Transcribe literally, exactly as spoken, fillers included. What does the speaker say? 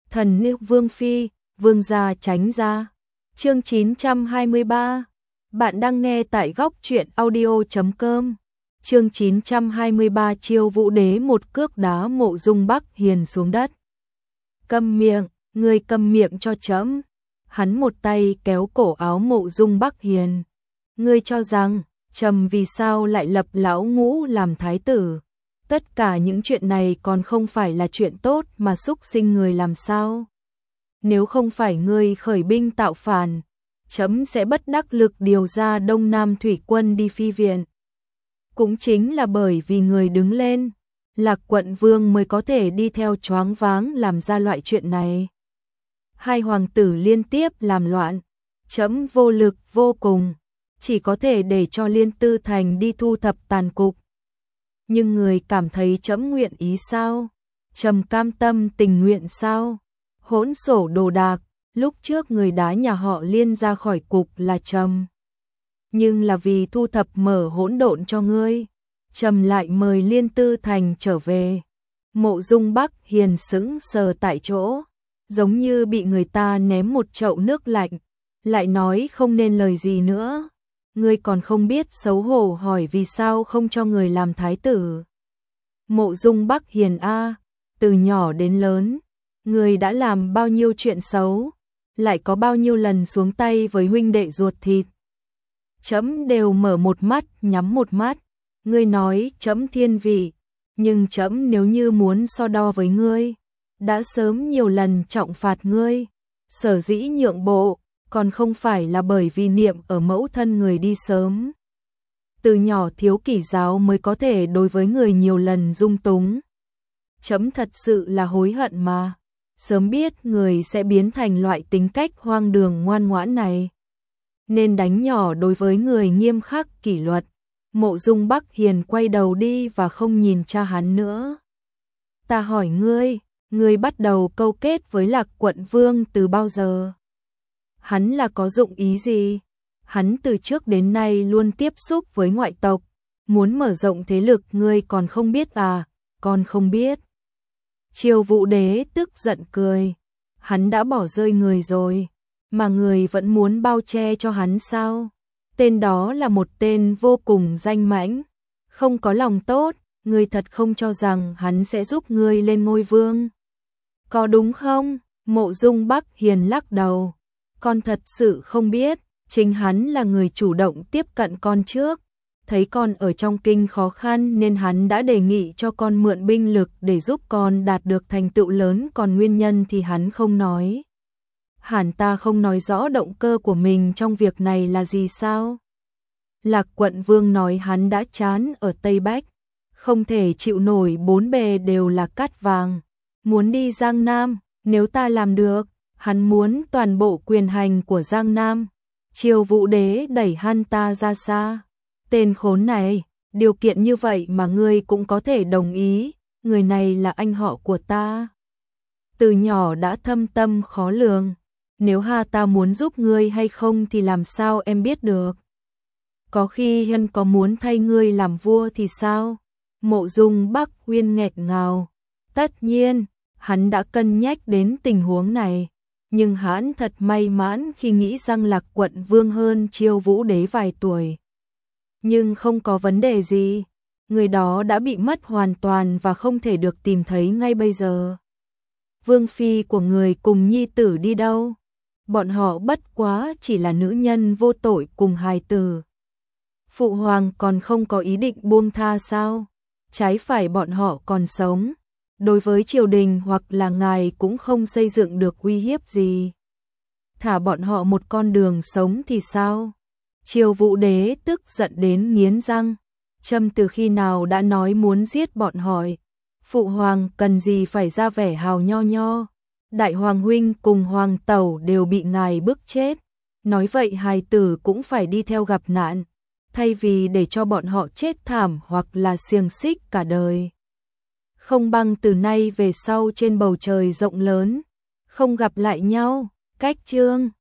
Thần nữ Vương Phi, Vương gia tránh ra. Chương chín trăm hai mươi ba. Bạn đang nghe tại góc truyện audio chấm com. Chương chín trăm hai mươi ba Chiêu Vũ Đế một cước đá Mộ Dung Bắc Hiền xuống đất. Câm miệng, ngươi câm miệng cho trẫm. Hắn một tay kéo cổ áo Mộ Dung Bắc Hiền. Ngươi cho rằng, trẫm vì sao lại lập lão ngũ làm thái tử? Tất cả những chuyện này còn không phải là chuyện tốt mà xúc sinh người làm sao? Nếu không phải ngươi khởi binh tạo phản, trẫm sẽ bất đắc lực điều ra Đông Nam thủy quân đi phi viện. Cũng chính là bởi vì người đứng lên, Lạc Quận Vương mới có thể đi theo choáng váng làm ra loại chuyện này. Hai hoàng tử liên tiếp làm loạn, trẫm vô lực vô cùng, chỉ có thể để cho Liên Tư Thành đi thu thập tàn cục. Nhưng người cảm thấy trẫm nguyện ý sao? Trẫm cam tâm tình nguyện sao? Hỗn sổ đồ đạc, lúc trước người đá nhà họ Liên ra khỏi cục là trẫm. Nhưng là vì thu thập mở hỗn độn cho ngươi, trẫm lại mời Liên Tư Thành trở về. Mộ Dung Bắc Hiền sững sờ tại chỗ, giống như bị người ta ném một chậu nước lạnh, lại nói không nên lời gì nữa. Ngươi còn không biết xấu hổ hỏi vì sao không cho người làm thái tử. Mộ Dung Bắc Hiền a, từ nhỏ đến lớn, ngươi đã làm bao nhiêu chuyện xấu, lại có bao nhiêu lần xuống tay với huynh đệ ruột thịt. Trẫm đều mở một mắt nhắm một mắt. Ngươi nói trẫm thiên vị, nhưng trẫm nếu như muốn so đo với ngươi, đã sớm nhiều lần trọng phạt ngươi. Sở dĩ nhượng bộ, còn không phải là bởi vì niệm ở mẫu thân người đi sớm. Từ nhỏ thiếu kỷ giáo mới có thể đối với người nhiều lần dung túng. Trẫm thật sự là hối hận mà, sớm biết người sẽ biến thành loại tính cách hoang đường ngoan ngoãn này. Nên đánh nhỏ đối với người nghiêm khắc kỷ luật. Mộ Dung Bắc Hiền quay đầu đi và không nhìn cha hắn nữa. Ta hỏi ngươi, ngươi bắt đầu câu kết với Lạc Quận Vương từ bao giờ? Hắn là có dụng ý gì? Hắn từ trước đến nay luôn tiếp xúc với ngoại tộc, muốn mở rộng thế lực ngươi còn không biết à? Còn không biết. Chiêu Vũ Đế tức giận cười. Hắn đã bỏ rơi người rồi, mà người vẫn muốn bao che cho hắn sao? Tên đó là một tên vô cùng danh mãnh, không có lòng tốt, ngươi thật không cho rằng hắn sẽ giúp ngươi lên ngôi vương. Có đúng không? Mộ Dung Bắc Hiền lắc đầu. Con thật sự không biết, chính hắn là người chủ động tiếp cận con trước. Thấy con ở trong kinh khó khăn nên hắn đã đề nghị cho con mượn binh lực để giúp con đạt được thành tựu lớn, còn nguyên nhân thì hắn không nói. Hẳn ta không nói rõ động cơ của mình trong việc này là gì sao? Lạc Quận Vương nói hắn đã chán ở Tây Bách, không thể chịu nổi bốn bề đều là cát vàng, muốn đi Giang Nam. Nếu ta làm được, hắn muốn toàn bộ quyền hành của Giang Nam. Chiêu Vũ Đế đẩy hắn ta ra xa. Tên khốn này, điều kiện như vậy mà ngươi cũng có thể đồng ý, người này là anh họ của ta. Từ nhỏ đã thâm tâm khó lường, nếu ha ta muốn giúp ngươi hay không thì làm sao em biết được? Có khi hắn có muốn thay ngươi làm vua thì sao? Mộ Dung Bắc Huyên nghẹt ngào. Tất nhiên, hắn đã cân nhắc đến tình huống này, nhưng hắn thật may mắn khi nghĩ rằng Lạc Quận Vương hơn Chiêu Vũ Đế vài tuổi. Nhưng không có vấn đề gì, người đó đã bị mất hoàn toàn và không thể được tìm thấy ngay bây giờ. Vương phi của người cùng nhi tử đi đâu? Bọn họ bất quá chỉ là nữ nhân vô tội cùng hài tử. Phụ hoàng còn không có ý định buông tha sao? Trái phải bọn họ còn sống, đối với triều đình hoặc là ngài cũng không xây dựng được uy hiếp gì. Thả bọn họ một con đường sống thì sao? Chiêu Vũ Đế tức giận đến nghiến răng. Trẫm từ khi nào đã nói muốn giết bọn họ? Phụ hoàng cần gì phải ra vẻ hào nho nho? Đại hoàng huynh cùng hoàng tẩu đều bị ngài bức chết, nói vậy hài tử cũng phải đi theo gặp nạn, thay vì để cho bọn họ chết thảm hoặc là xiềng xích cả đời. Không bằng từ nay về sau trên bầu trời rộng lớn, không gặp lại nhau. Cách chương